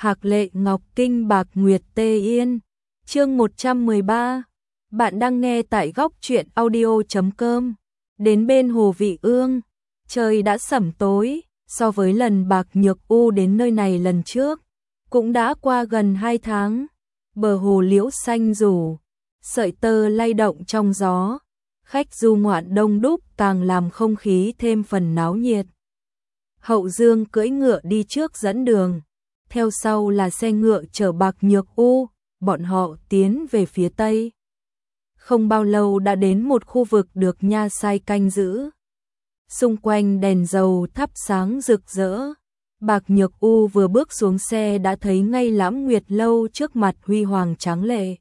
Hạc Lệ Ngọc Kinh Bạc Nguyệt Tê Yên. Chương 113. Bạn đang nghe tại góc truyện audio.com. Đến bên Hồ Vị Ương, trời đã sẩm tối, so với lần Bạc Nhược U đến nơi này lần trước, cũng đã qua gần 2 tháng. Bờ hồ liễu xanh rủ, sợi tơ lay động trong gió, khách du ngoạn đông đúc càng làm không khí thêm phần náo nhiệt. Hậu Dương cưỡi ngựa đi trước dẫn đường, theo sau là xe ngựa chở Bạc Nhược U, bọn họ tiến về phía tây. Không bao lâu đã đến một khu vực được nha sai canh giữ. Xung quanh đèn dầu thắp sáng rực rỡ. Bạc Nhược U vừa bước xuống xe đã thấy ngay Lãm Nguyệt lâu trước mặt huy hoàng tráng lệ.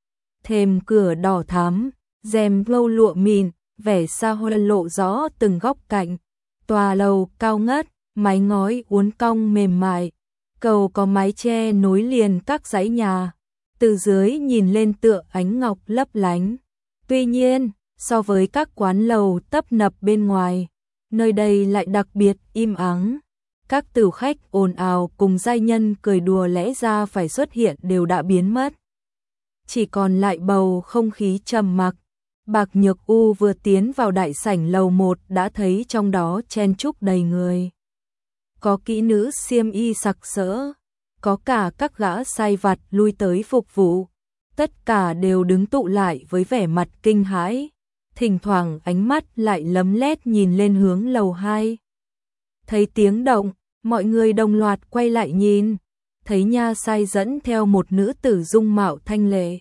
Thềm cửa đỏ thắm, rèm lâu lụa mịn, vẻ xa hoa lộ rõ từng góc cạnh. Tòa lầu cao ngất, mái ngói uốn cong mềm mại. Cầu có mái che nối liền các dãy nhà, từ dưới nhìn lên tựa ánh ngọc lấp lánh. Tuy nhiên, so với các quán lầu tấp nập bên ngoài, nơi đây lại đặc biệt im ắng. Các tửu khách ồn ào cùng giai nhân cười đùa lẽ ra phải xuất hiện đều đã biến mất. Chỉ còn lại bầu không khí trầm mặc. Bạc Nhược U vừa tiến vào đại sảnh lầu 1 đã thấy trong đó chen chúc đầy người. Có kỹ nữ xiêm y sặc sỡ, có cả các gã sai vặt lui tới phục vụ. Tất cả đều đứng tụ lại với vẻ mặt kinh hãi, thỉnh thoảng ánh mắt lại lấm lét nhìn lên hướng lầu 2. Thấy tiếng động, mọi người đồng loạt quay lại nhìn, thấy nha sai dẫn theo một nữ tử dung mạo thanh lệ.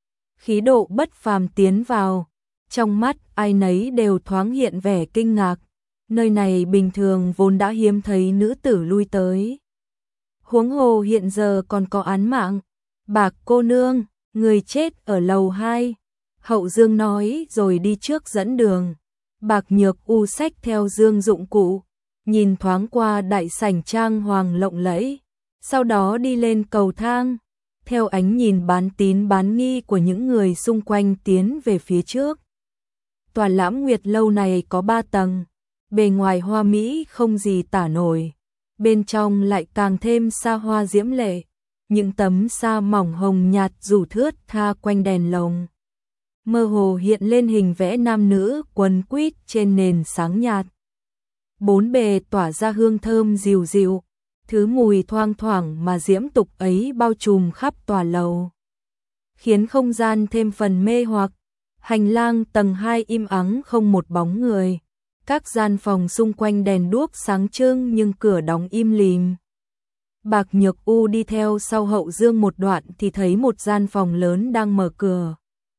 Khí độ bất phàm tiến vào, trong mắt ai nấy đều thoáng hiện vẻ kinh ngạc. Nơi này bình thường vốn đã hiếm thấy nữ tử lui tới. Huống hồ hiện giờ còn có án mạng. Bạc cô nương, người chết ở lầu 2. Hậu Dương nói rồi đi trước dẫn đường. Bạc Nhược U xách theo dương dụng cụ, nhìn thoáng qua đại sảnh trang hoàng lộng lẫy, sau đó đi lên cầu thang, theo ánh nhìn bán tín bán nghi của những người xung quanh tiến về phía trước. Tòa Lãm Nguyệt lâu này có 3 tầng. Bề ngoài hoa mỹ không gì tả nổi, bên trong lại càng thêm xa hoa diễm lệ. Những tấm sa mỏng hồng nhạt rủ thướt tha quanh đèn lồng, mơ hồ hiện lên hình vẽ nam nữ quấn quýt trên nền sáng nhạt. Bốn bề tỏa ra hương thơm dịu dịu, thứ mùi thoang thoảng mà diễm tục ấy bao trùm khắp tòa lầu, khiến không gian thêm phần mê hoặc. Hành lang tầng 2 im ắng không một bóng người. Các gian phòng xung quanh đèn đuốc sáng trưng nhưng cửa đóng im lìm. Bạc Nhược U đi theo sau Hậu Dương một đoạn thì thấy một gian phòng lớn đang mở cửa.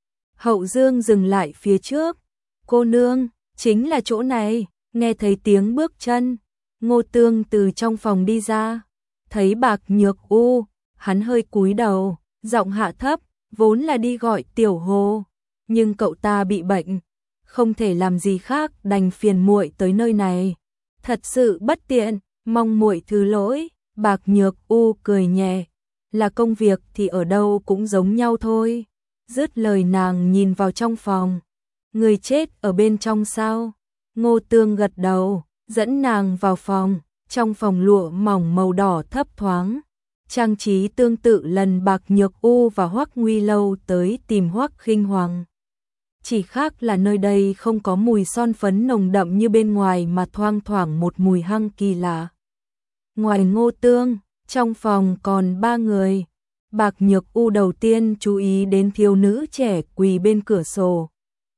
Hậu Dương dừng lại phía trước. Cô nương, chính là chỗ này. Nghe thấy tiếng bước chân, Ngô Tương từ trong phòng đi ra. Thấy Bạc Nhược U, hắn hơi cúi đầu, giọng hạ thấp, vốn là đi gọi Tiểu Hồ, nhưng cậu ta bị bệnh, không thể làm gì khác đành phiền muội tới nơi này. Thật sự bất tiện, mong muội thứ lỗi. Bạc Nhược U cười nhẹ, là công việc thì ở đâu cũng giống nhau thôi. Dứt lời nàng nhìn vào trong phòng. Người chết ở bên trong sao? Ngô Tương gật đầu, dẫn nàng vào phòng. Trong phòng lụa mỏng màu đỏ thấp thoáng, trang trí tương tự lần Bạc Nhược U và Hoắc Nguy lâu tới tìm Hoắc Khinh Hoàng. Chỉ khác là nơi đây không có mùi son phấn nồng đậm như bên ngoài mà thoang thoảng một mùi hăng kỳ lạ. Ngoài Ngô Tương, trong phòng còn 3 người. Bạc Nhược U đầu tiên chú ý đến thiếu nữ trẻ quỳ bên cửa sổ.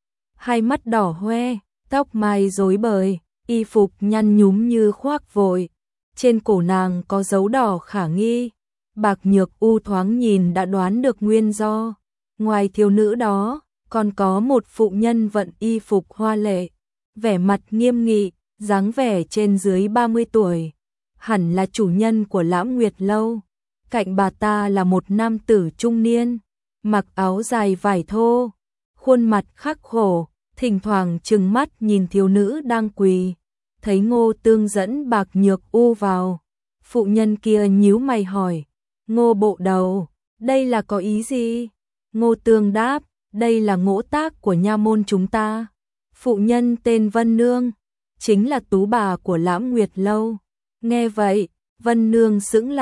Hai mắt đỏ hoe, tóc mai rối bời, y phục nhăn nhúm như khoác vội. Trên cổ nàng có dấu đỏ khả nghi. Bạc Nhược U thoáng nhìn đã đoán được nguyên do. Ngoài thiếu nữ đó, còn có một phụ nhân vận y phục hoa lệ, vẻ mặt nghiêm nghị, dáng vẻ trên dưới 30 tuổi, hẳn là chủ nhân của Lãm Nguyệt lâu. Cạnh bà ta là một nam tử trung niên, mặc áo dài vải thô, khuôn mặt khắc khổ, thỉnh thoảng trừng mắt nhìn thiếu nữ đang quỳ. Thấy Ngô Tương dẫn Bạc Nhược U vào, phụ nhân kia nhíu mày hỏi, Ngô bộ đầu, đây là có ý gì? Ngô Tương đáp, đây là ngỗ tác của nha môn chúng ta. Phụ nhân tên Vân Nương, chính là tú bà của Lãm Nguyệt lâu. Nghe vậy, Vân Nương sững lại,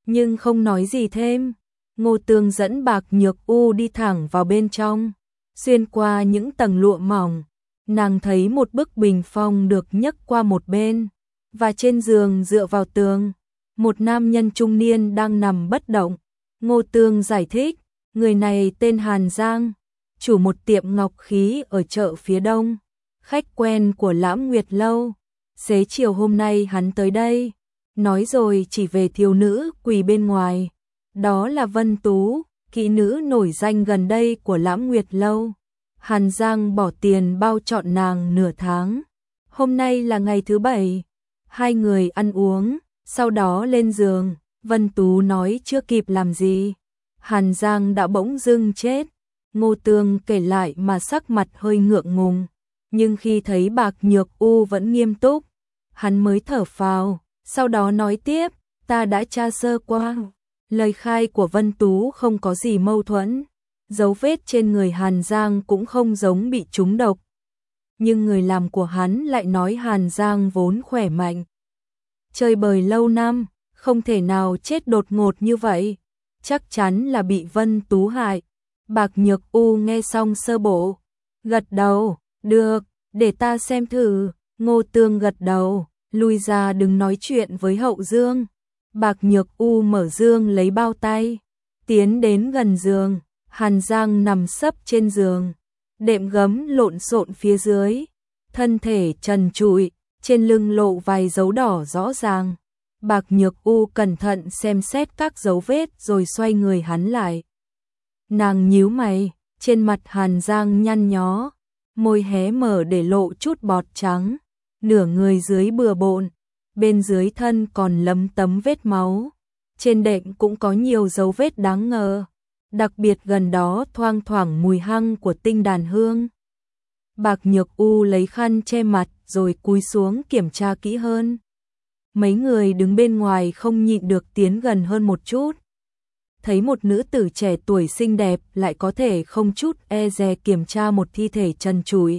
nhưng không nói gì thêm. Ngô Tương dẫn Bạc Nhược U đi thẳng vào bên trong, xuyên qua những tầng lụa mỏng, nàng thấy một bức bình phong được nhấc qua một bên, và trên giường dựa vào tường, một nam nhân trung niên đang nằm bất động. Ngô Tương giải thích, người này tên Hàn Giang, chủ một tiệm ngọc khí ở chợ phía đông, khách quen của Lãm Nguyệt Lâu. Xế chiều hôm nay hắn tới đây, nói rồi chỉ về thiếu nữ quỳ bên ngoài. Đó là Vân Tú, kỹ nữ nổi danh gần đây của Lãm Nguyệt Lâu. Hàn Giang bỏ tiền bao trọn nàng nửa tháng. Hôm nay là ngày thứ 7, hai người ăn uống, sau đó lên giường. Vân Tú nói chưa kịp làm gì, Hàn Giang đã bỗng dưng chết. Ngô Tương kể lại mà sắc mặt hơi ngượng ngùng, nhưng khi thấy Bạc Nhược U vẫn nghiêm túc, hắn mới thở phào, sau đó nói tiếp, ta đã tra sơ qua. Lời khai của Vân Tú không có gì mâu thuẫn, dấu vết trên người Hàn Giang cũng không giống bị trúng độc. Nhưng người làm của hắn lại nói Hàn Giang vốn khỏe mạnh, chơi bời lâu năm, không thể nào chết đột ngột như vậy, chắc chắn là bị Vân Tú hại. Bạc Nhược U nghe xong sơ bộ, gật đầu, được, để ta xem thử. Ngô Tương gật đầu, lui ra đừng nói chuyện với Hậu Dương. Bạc Nhược U mở dương lấy bao tay, tiến đến gần giường. Hàn Giang nằm sấp trên giường, đệm gấm lộn xộn phía dưới, thân thể trần trụi, trên lưng lộ vài dấu đỏ rõ ràng. Bạc Nhược U cẩn thận xem xét các dấu vết rồi xoay người hắn lại. Nàng nhíu mày, trên mặt Hàn Giang nhăn nhó, môi hé mở để lộ chút bọt trắng, nửa người dưới bừa bộn, bên dưới thân còn lấm tấm vết máu, trên đệm cũng có nhiều dấu vết đáng ngờ, đặc biệt gần đó thoang thoảng mùi hăng của tinh đàn hương. Bạc Nhược U lấy khăn che mặt rồi cúi xuống kiểm tra kỹ hơn. Mấy người đứng bên ngoài không nhịn được tiến gần hơn một chút. Thấy một nữ tử trẻ tuổi xinh đẹp lại có thể không chút e dè kiểm tra một thi thể trần trụi.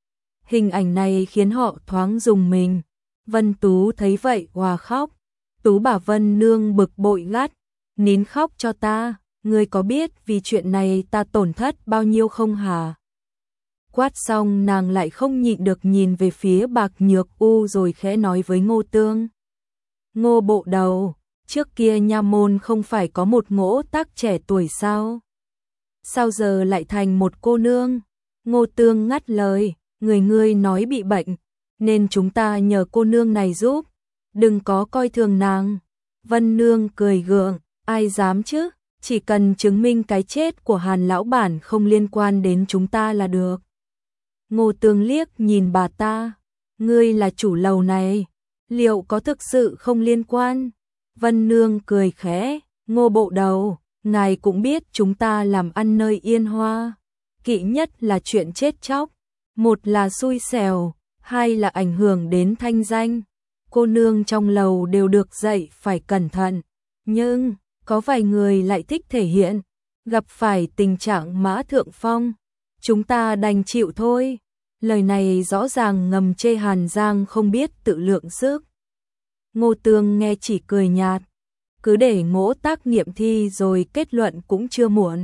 Hình ảnh này khiến họ thoáng rùng mình. Vân Tú thấy vậy hòa khóc. Tú bà Vân Nương bực bội gắt, nín khóc cho ta, ngươi có biết vì chuyện này ta tổn thất bao nhiêu không hả? Quát xong nàng lại không nhịn được nhìn về phía Bạc Nhược U rồi khẽ nói với Ngô Tương. Ngô bộ đầu, trước kia nha môn không phải có một ngỗ tác trẻ tuổi sao? Sao giờ lại thành một cô nương? Ngô Tương ngắt lời, người ngươi nói bị bệnh, nên chúng ta nhờ cô nương này giúp, đừng có coi thường nàng. Vân Nương cười gượng, ai dám chứ, chỉ cần chứng minh cái chết của Hàn lão bản không liên quan đến chúng ta là được. Ngô Tương liếc nhìn bà ta, ngươi là chủ lầu này, liệu có thực sự không liên quan? Vân Nương cười khẽ, Ngô bộ đầu, ngài cũng biết chúng ta làm ăn nơi Yên Hoa, kỵ nhất là chuyện chết chóc, một là xui xẻo, hai là ảnh hưởng đến thanh danh. Cô nương trong lầu đều được dạy phải cẩn thận, nhưng có vài người lại thích thể hiện, gặp phải tình trạng mã thượng phong, chúng ta đành chịu thôi. Lời này rõ ràng ngầm chê Hàn Giang không biết tự lượng sức. Ngô Tương nghe chỉ cười nhạt, cứ để ngỗ tác nghiệm thi rồi kết luận cũng chưa muộn.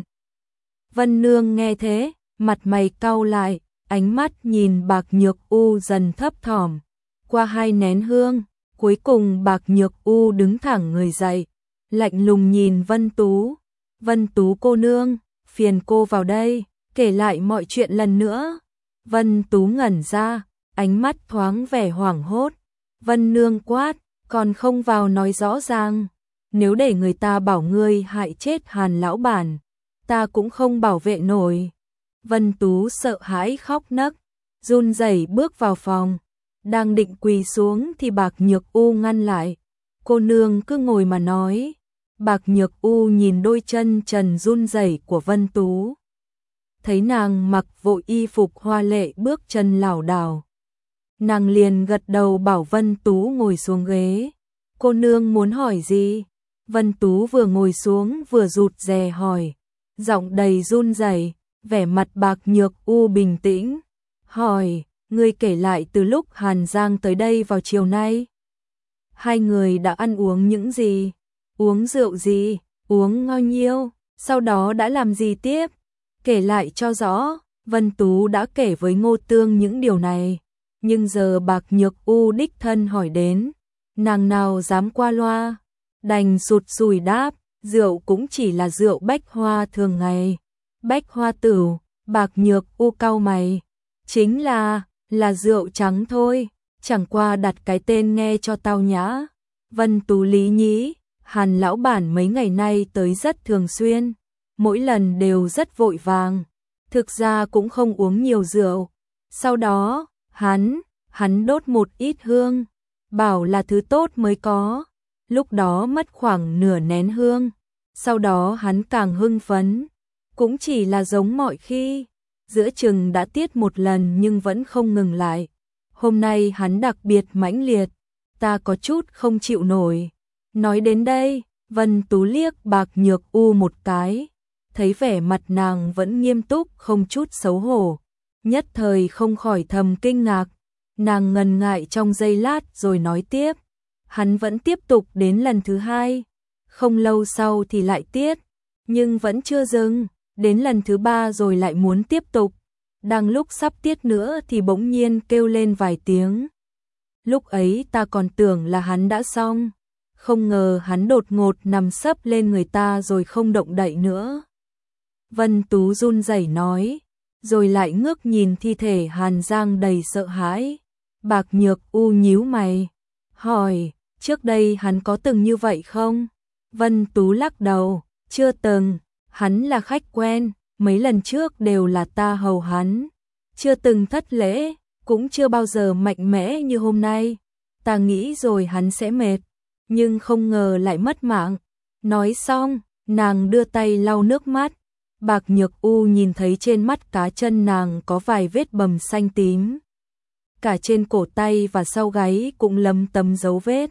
Vân Nương nghe thế, mặt mày cau lại, ánh mắt nhìn Bạc Nhược U dần thấp thỏm. Qua 2 nén hương, cuối cùng Bạc Nhược U đứng thẳng người dậy, lạnh lùng nhìn Vân Tú. Vân Tú cô nương, phiền cô vào đây, kể lại mọi chuyện lần nữa. Vân Tú ngẩn ra, ánh mắt thoáng vẻ hoảng hốt. Vân Nương quát, còn không vào nói rõ ràng. Nếu để người ta bảo ngươi hại chết Hàn lão bản, ta cũng không bảo vệ nổi. Vân Tú sợ hãi khóc nấc, run rẩy bước vào phòng. Đang định quỳ xuống thì Bạc Nhược U ngăn lại. Cô nương cứ ngồi mà nói. Bạc Nhược U nhìn đôi chân trần run rẩy của Vân Tú. Thấy nàng mặc vội y phục hoa lệ bước chân lảo đảo. Nàng liền gật đầu bảo Vân Tú ngồi xuống ghế. Cô nương muốn hỏi gì? Vân Tú vừa ngồi xuống vừa rụt rè hỏi. Giọng đầy run rẩy, vẻ mặt Bạc Nhược U bình tĩnh. Hỏi, ngươi kể lại từ lúc Hàn Giang tới đây vào chiều nay. Hai người đã ăn uống những gì? Uống rượu gì, uống bao nhiêu, sau đó đã làm gì tiếp? Kể lại cho rõ. Vân Tú đã kể với Ngô Tương những điều này, nhưng giờ Bạc Nhược U đích thân hỏi đến, nàng nào dám qua loa, đành sụt sùi đáp, rượu cũng chỉ là rượu bách hoa thường ngày. Bách hoa tửu. Bạc Nhược U cau mày, chính là rượu trắng thôi, chẳng qua đặt cái tên nghe cho tao nhã. Vân Tú lý nhí, Hàn lão bản mấy ngày nay tới rất thường xuyên, mỗi lần đều rất vội vàng, thực ra cũng không uống nhiều rượu. Sau đó, hắn đốt một ít hương, bảo là thứ tốt mới có, lúc đó mất khoảng nửa nén hương, sau đó hắn càng hưng phấn, cũng chỉ là giống mọi khi, giữa chừng đã tiết một lần nhưng vẫn không ngừng lại. Hôm nay hắn đặc biệt mãnh liệt, ta có chút không chịu nổi. Nói đến đây, Vân Tú liếc Bạc Nhược U một cái, thấy vẻ mặt nàng vẫn nghiêm túc không chút xấu hổ, nhất thời không khỏi thầm kinh ngạc. Nàng ngần ngại trong giây lát rồi nói tiếp, hắn vẫn tiếp tục đến lần thứ hai, không lâu sau thì lại tiết, nhưng vẫn chưa dừng, đến lần thứ ba rồi lại muốn tiếp tục, đang lúc sắp tiết nữa thì bỗng nhiên kêu lên vài tiếng. Lúc ấy ta còn tưởng là hắn đã xong, không ngờ hắn đột ngột nằm sấp lên người ta rồi không động đậy nữa. Vân Tú run rẩy nói, rồi lại ngước nhìn thi thể Hàn Giang đầy sợ hãi. Bạc Nhược U nhíu mày, hỏi, trước đây hắn có từng như vậy không? Vân Tú lắc đầu, chưa từng, hắn là khách quen, mấy lần trước đều là ta hầu hắn, chưa từng thất lễ, cũng chưa bao giờ mạnh mẽ như hôm nay. Ta nghĩ rồi hắn sẽ mệt, nhưng không ngờ lại mất mạng. Nói xong, nàng đưa tay lau nước mắt. Bạc Nhược U nhìn thấy trên mắt cá chân nàng có vài vết bầm xanh tím, cả trên cổ tay và sau gáy cũng lấm tấm dấu vết.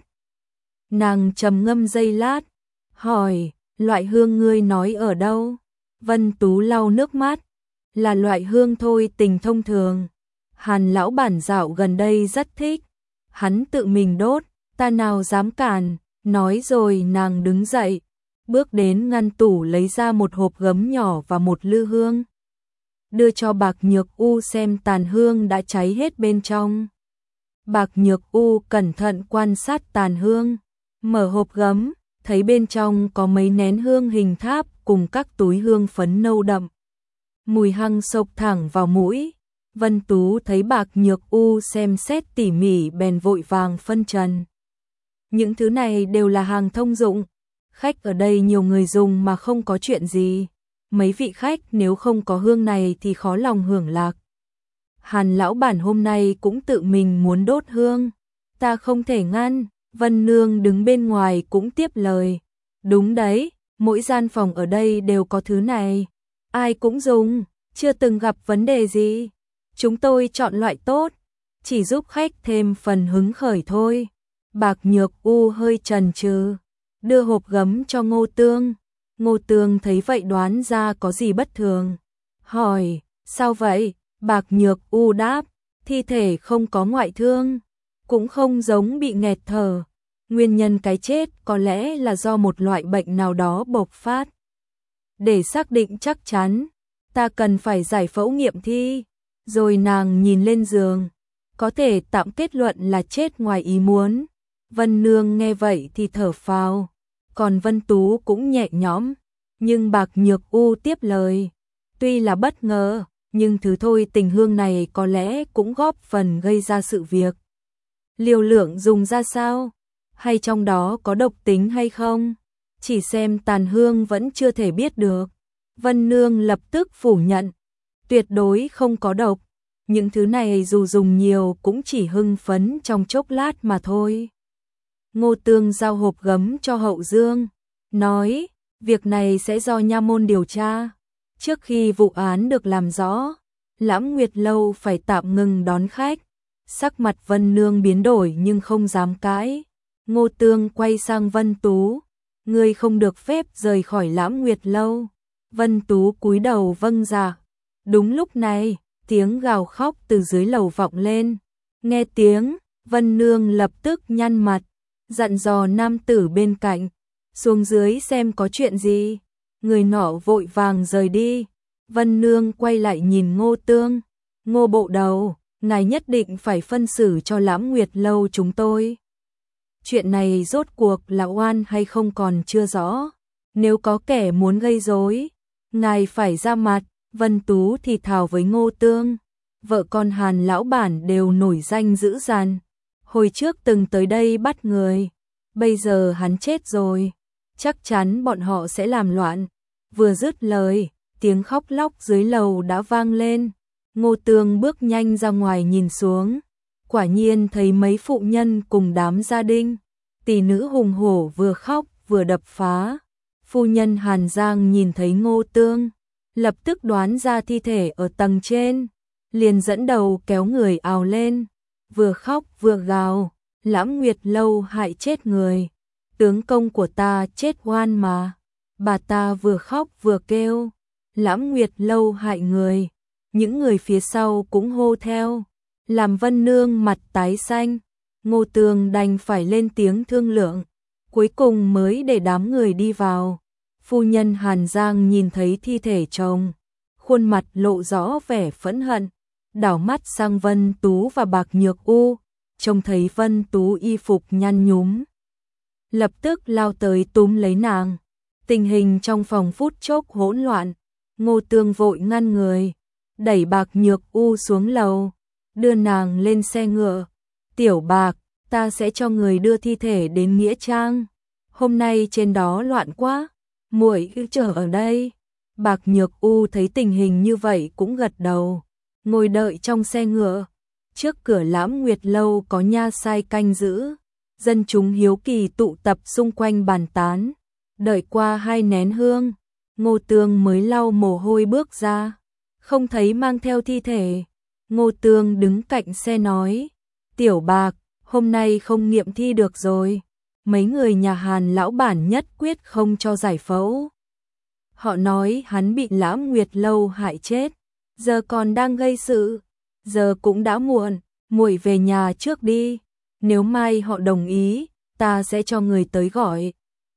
Nàng trầm ngâm giây lát, hỏi, loại hương ngươi nói ở đâu? Vân Tú lau nước mắt, là loại hương thôi tình thông thường. Hàn lão bản dạo gần đây rất thích, hắn tự mình đốt, ta nào dám cản. Nói rồi nàng đứng dậy, bước đến ngăn tủ lấy ra một hộp gấm nhỏ và một lư hương, đưa cho Bạc Nhược U xem tàn hương đã cháy hết bên trong. Bạc Nhược U cẩn thận quan sát tàn hương, mở hộp gấm, thấy bên trong có mấy nén hương hình tháp cùng các túi hương phấn nâu đậm. Mùi hăng xộc thẳng vào mũi. Vân Tú thấy Bạc Nhược U xem xét tỉ mỉ bèn vội vàng phân trần. Những thứ này đều là hàng thông dụng, khách ở đây nhiều người dùng mà không có chuyện gì. Mấy vị khách nếu không có hương này thì khó lòng hưởng lạc. Hàn lão bản hôm nay cũng tự mình muốn đốt hương, ta không thể ngăn. Vân Nương đứng bên ngoài cũng tiếp lời. Đúng đấy, mỗi gian phòng ở đây đều có thứ này, ai cũng dùng, chưa từng gặp vấn đề gì. Chúng tôi chọn loại tốt, chỉ giúp khách thêm phần hứng khởi thôi. Bạc Nhược U hơi chần chừ, đưa hộp gấm cho Ngô Tương. Ngô Tương thấy vậy đoán ra có gì bất thường, hỏi, sao vậy? Bạc Nhược U đáp, thi thể không có ngoại thương, cũng không giống bị nghẹt thở. Nguyên nhân cái chết có lẽ là do một loại bệnh nào đó bộc phát. Để xác định chắc chắn, ta cần phải giải phẫu nghiệm thi. Rồi nàng nhìn lên giường, có thể tạm kết luận là chết ngoài ý muốn. Vân Nương nghe vậy thì thở phào, còn Vân Tú cũng nhẹ nhõm. Nhưng Bạc Nhược U tiếp lời, tuy là bất ngờ, nhưng thứ thôi tình hương này có lẽ cũng góp phần gây ra sự việc. Liều lượng dùng ra sao? Hay trong đó có độc tính hay không? Chỉ xem tàn hương vẫn chưa thể biết được. Vân Nương lập tức phủ nhận, tuyệt đối không có độc. Những thứ này dù dùng nhiều cũng chỉ hưng phấn trong chốc lát mà thôi. Ngô Tương giao hộp gấm cho Hậu Dương, nói, việc này sẽ do nha môn điều tra. Trước khi vụ án được làm rõ, Lãm Nguyệt Lâu phải tạm ngừng đón khách. Sắc mặt Vân Nương biến đổi nhưng không dám cãi. Ngô Tương quay sang Vân Tú, ngươi không được phép rời khỏi Lãm Nguyệt Lâu. Vân Tú cúi đầu vâng dạ. Đúng lúc này, tiếng gào khóc từ dưới lầu vọng lên. Nghe tiếng, Vân Nương lập tức nhăn mặt, dặn dò nam tử bên cạnh, xuống dưới xem có chuyện gì. Người nọ vội vàng rời đi. Vân Nương quay lại nhìn Ngô Tương. Ngô bộ đầu, ngài nhất định phải phân xử cho Lãm Nguyệt lâu chúng tôi. Chuyện này rốt cuộc là oan hay không còn chưa rõ. Nếu có kẻ muốn gây rối, ngài phải ra mặt. Vân Tú thì thào với Ngô Tương. Vợ con Hàn lão bản đều nổi danh dữ dằn. Hồi trước từng tới đây bắt người. Bây giờ hắn chết rồi. Chắc chắn bọn họ sẽ làm loạn. Vừa dứt lời, tiếng khóc lóc dưới lầu đã vang lên. Ngô Tương bước nhanh ra ngoài nhìn xuống. Quả nhiên thấy mấy phụ nhân cùng đám gia đình. Tỷ nữ hùng hổ vừa khóc vừa đập phá. Phu nhân Hàn Giang nhìn thấy Ngô Tương, lập tức đoán ra thi thể ở tầng trên, liền dẫn đầu kéo người ào lên, vừa khóc vừa gào, Lãm Nguyệt lâu hại chết người, tướng công của ta chết oan mà. Bà ta vừa khóc vừa kêu, Lãm Nguyệt lâu hại người, những người phía sau cũng hô theo, làm Vân Nương mặt tái xanh. Ngô Tương đành phải lên tiếng thương lượng, cuối cùng mới để đám người đi vào. Phu nhân Hàn Giang nhìn thấy thi thể chồng, khuôn mặt lộ rõ vẻ phẫn hận, đảo mắt sang Vân Tú và Bạc Nhược U, trông thấy Vân Tú y phục nhăn nhúm, lập tức lao tới túm lấy nàng. Tình hình trong phòng phút chốc hỗn loạn, Ngô Tương vội ngăn người, đẩy Bạc Nhược U xuống lầu, đưa nàng lên xe ngựa. Tiểu Bạc, ta sẽ cho người đưa thi thể đến Nghĩa Trang. Hôm nay trên đó loạn quá, muội cứ chờ ở đây. Bạc Nhược U thấy tình hình như vậy cũng gật đầu, ngồi đợi trong xe ngựa. Trước cửa Lãm Nguyệt lâu có nha sai canh giữ, dân chúng hiếu kỳ tụ tập xung quanh bàn tán. Đợi qua 2 nén hương, Ngô Tương mới lau mồ hôi bước ra, không thấy mang theo thi thể. Ngô Tương đứng cạnh xe nói, Tiểu Bạc, hôm nay không nghiệm thi được rồi. Mấy người nhà Hàn lão bản nhất quyết không cho giải phẫu. Họ nói hắn bị Lãm Nguyệt lâu hại chết, giờ còn đang gây sự. Giờ cũng đã muộn, muội về nhà trước đi. Nếu mai họ đồng ý, ta sẽ cho người tới gọi.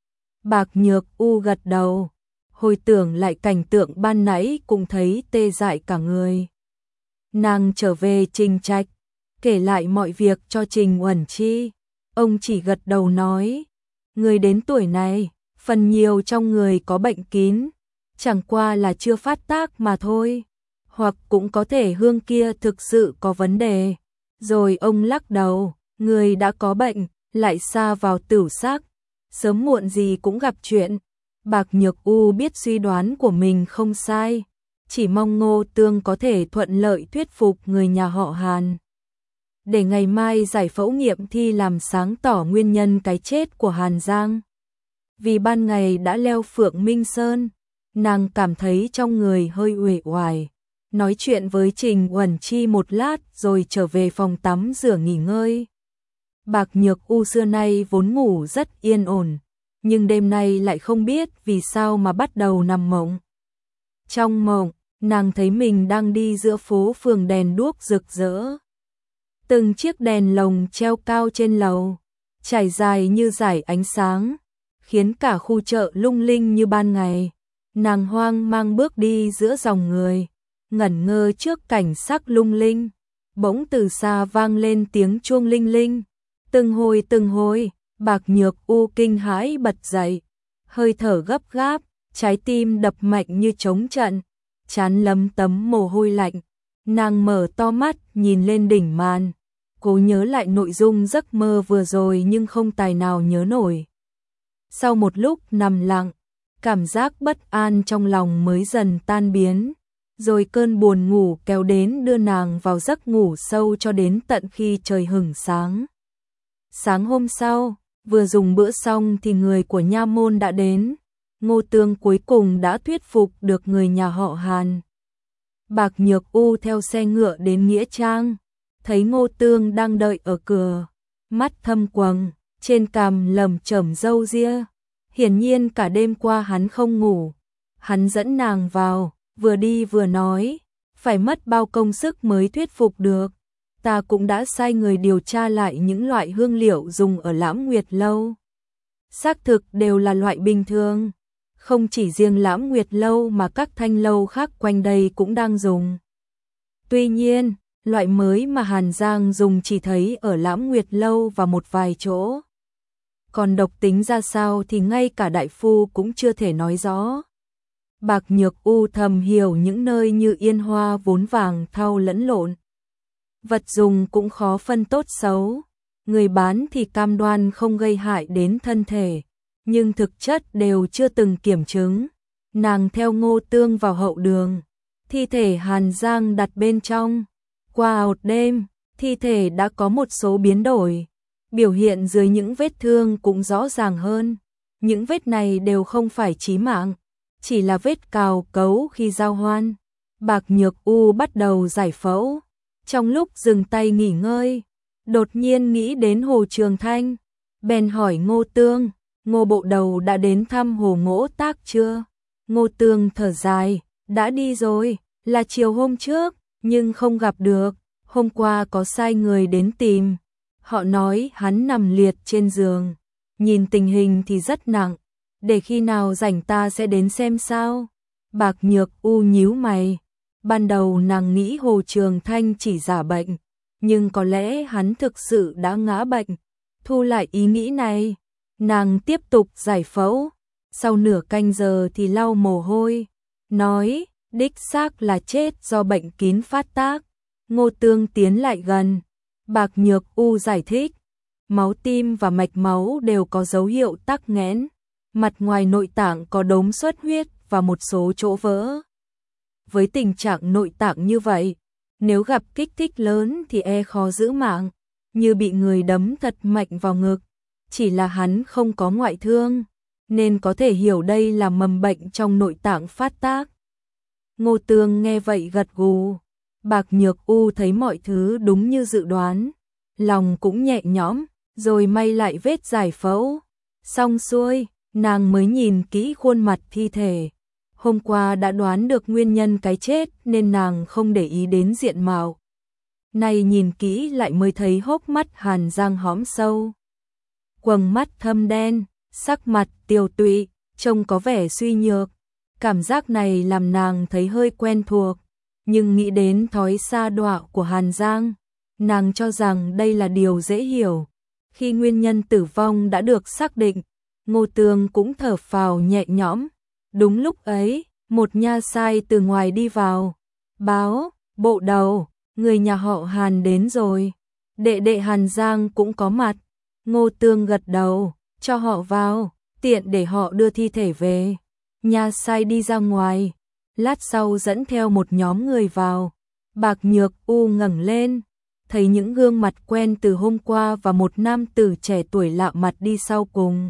Bạc Nhược U gật đầu, hồi tưởng lại cảnh tượng ban nãy cũng thấy tê dại cả người. Nàng trở về Trình Trạch, kể lại mọi việc cho Trình Uẩn Chi. Ông chỉ gật đầu nói, người đến tuổi này, phần nhiều trong người có bệnh kín, chẳng qua là chưa phát tác mà thôi, hoặc cũng có thể hương kia thực sự có vấn đề. Rồi ông lắc đầu, người đã có bệnh, lại sa vào tửu sắc, sớm muộn gì cũng gặp chuyện. Bạc Nhược U biết suy đoán của mình không sai, chỉ mong Ngô Tương có thể thuận lợi thuyết phục người nhà họ Hàn, để ngày mai giải phẫu nghiệm thi làm sáng tỏ nguyên nhân cái chết của Hàn Giang. Vì ban ngày đã leo Phượng Minh Sơn, nàng cảm thấy trong người hơi uể oải, nói chuyện với Trình Uẩn Chi một lát rồi trở về phòng tắm rửa nghỉ ngơi. Bạc Nhược U xưa nay vốn ngủ rất yên ổn, nhưng đêm nay lại không biết vì sao mà bắt đầu nằm mộng. Trong mộng, nàng thấy mình đang đi giữa phố phường đèn đuốc rực rỡ. Từng chiếc đèn lồng treo cao trên lầu, trải dài như dải ánh sáng, khiến cả khu chợ lung linh như ban ngày. Nàng hoang mang bước đi giữa dòng người, ngẩn ngơ trước cảnh sắc lung linh. Bỗng từ xa vang lên tiếng chuông linh linh. Từng hồi, Bạc Nhược U kinh hãi bật dậy, hơi thở gấp gáp, trái tim đập mạnh như trống trận, trán lấm tấm mồ hôi lạnh. Nàng mở to mắt nhìn lên đỉnh màn, cố nhớ lại nội dung giấc mơ vừa rồi nhưng không tài nào nhớ nổi. Sau một lúc nằm lặng, cảm giác bất an trong lòng mới dần tan biến, rồi cơn buồn ngủ kéo đến đưa nàng vào giấc ngủ sâu cho đến tận khi trời hửng sáng. Sáng hôm sau, vừa dùng bữa xong thì người của nha môn đã đến. Ngô Tương cuối cùng đã thuyết phục được người nhà họ Hàn. Bạc Nhược U theo xe ngựa đến Nghĩa Trang, thấy Ngô Tương đang đợi ở cửa, mắt thâm quầng, trên cằm lẩm chẩm râu ria. Hiển nhiên cả đêm qua hắn không ngủ. Hắn dẫn nàng vào, vừa đi vừa nói, phải mất bao công sức mới thuyết phục được. Ta cũng đã sai người điều tra lại những loại hương liệu dùng ở Lãm Nguyệt lâu. xác thực đều là loại bình thường. Không chỉ riêng Lãm Nguyệt Lâu mà các thanh lâu khác quanh đây cũng đang dùng. Tuy nhiên, loại mới mà Hàn Giang dùng chỉ thấy ở Lãm Nguyệt Lâu và một vài chỗ. Còn độc tính ra sao thì ngay cả đại phu cũng chưa thể nói rõ. Bạc Nhược U thầm hiểu những nơi như Yên Hoa vốn vàng thau lẫn lộn. Vật dùng cũng khó phân tốt xấu. Người bán thì cam đoan không gây hại đến thân thể, nhưng thực chất đều chưa từng kiểm chứng. Nàng theo Ngô Tương vào hậu đường, thi thể Hàn Giang đặt bên trong. Qua một đêm, thi thể đã có một số biến đổi. Biểu hiện dưới những vết thương cũng rõ ràng hơn. Những vết này đều không phải chí mạng, chỉ là vết cào cấu khi giao hoan. Bạc Nhược U bắt đầu giải phẫu. Trong lúc dừng tay nghỉ ngơi, đột nhiên nghĩ đến Hồ Trường Thanh. Bèn hỏi Ngô Tương, Ngô bộ đầu đã đến thăm Hồ Ngỗ Tác chưa? Ngô Tương thở dài, đã đi rồi, là chiều hôm trước, nhưng không gặp được. Hôm qua có sai người đến tìm. Họ nói hắn nằm liệt trên giường, nhìn tình hình thì rất nặng, để khi nào rảnh ta sẽ đến xem sao. Bạc Nhược U nhíu mày, ban đầu nàng nghĩ Hồ Trường Thanh chỉ giả bệnh, nhưng có lẽ hắn thực sự đã ngã bệnh. Thu lại ý nghĩ này, nàng tiếp tục giải phẫu, sau nửa canh giờ thì lau mồ hôi, nói, đích xác là chết do bệnh kín phát tác. Ngô Tương tiến lại gần. Bạc Nhược U giải thích, máu tim và mạch máu đều có dấu hiệu tắc nghẽn, mặt ngoài nội tạng có đốm xuất huyết và một số chỗ vỡ. Với tình trạng nội tạng như vậy, nếu gặp kích thích lớn thì khó giữ mạng, như bị người đấm thật mạnh vào ngực. Chỉ là hắn không có ngoại thương, nên có thể hiểu đây là mầm bệnh trong nội tạng phát tác. Ngô Tương nghe vậy gật gù. Bạc Nhược U thấy mọi thứ đúng như dự đoán, lòng cũng nhẹ nhõm, rồi may lại vết giải phẫu. Xong xuôi, nàng mới nhìn kỹ khuôn mặt thi thể. Hôm qua đã đoán được nguyên nhân cái chết nên nàng không để ý đến diện mạo. Nay nhìn kỹ lại mới thấy hốc mắt Hàn Giang hõm sâu. Quầng mắt thâm đen, sắc mặt tiều tụy, trông có vẻ suy nhược. Cảm giác này làm nàng thấy hơi quen thuộc. Nhưng nghĩ đến thói sa đọa của Hàn Giang, nàng cho rằng đây là điều dễ hiểu. Khi nguyên nhân tử vong đã được xác định, Ngô Tương cũng thở phào nhẹ nhõm. Đúng lúc ấy, một nha sai từ ngoài đi vào, báo, bộ đầu, người nhà họ Hàn đến rồi. Đệ đệ Hàn Giang cũng có mặt. Ngô Tương gật đầu, cho họ vào, tiện để họ đưa thi thể về. Nha sai đi ra ngoài, lát sau dẫn theo một nhóm người vào. Bạc Nhược U ngẩng lên, thấy những gương mặt quen từ hôm qua và một nam tử trẻ tuổi lạ mặt đi sau cùng.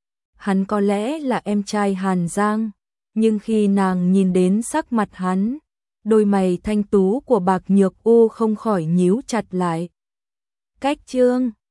Hắn có lẽ là em trai Hàn Giang, nhưng khi nàng nhìn đến sắc mặt hắn, đôi mày thanh tú của Bạc Nhược U không khỏi nhíu chặt lại. Cách chương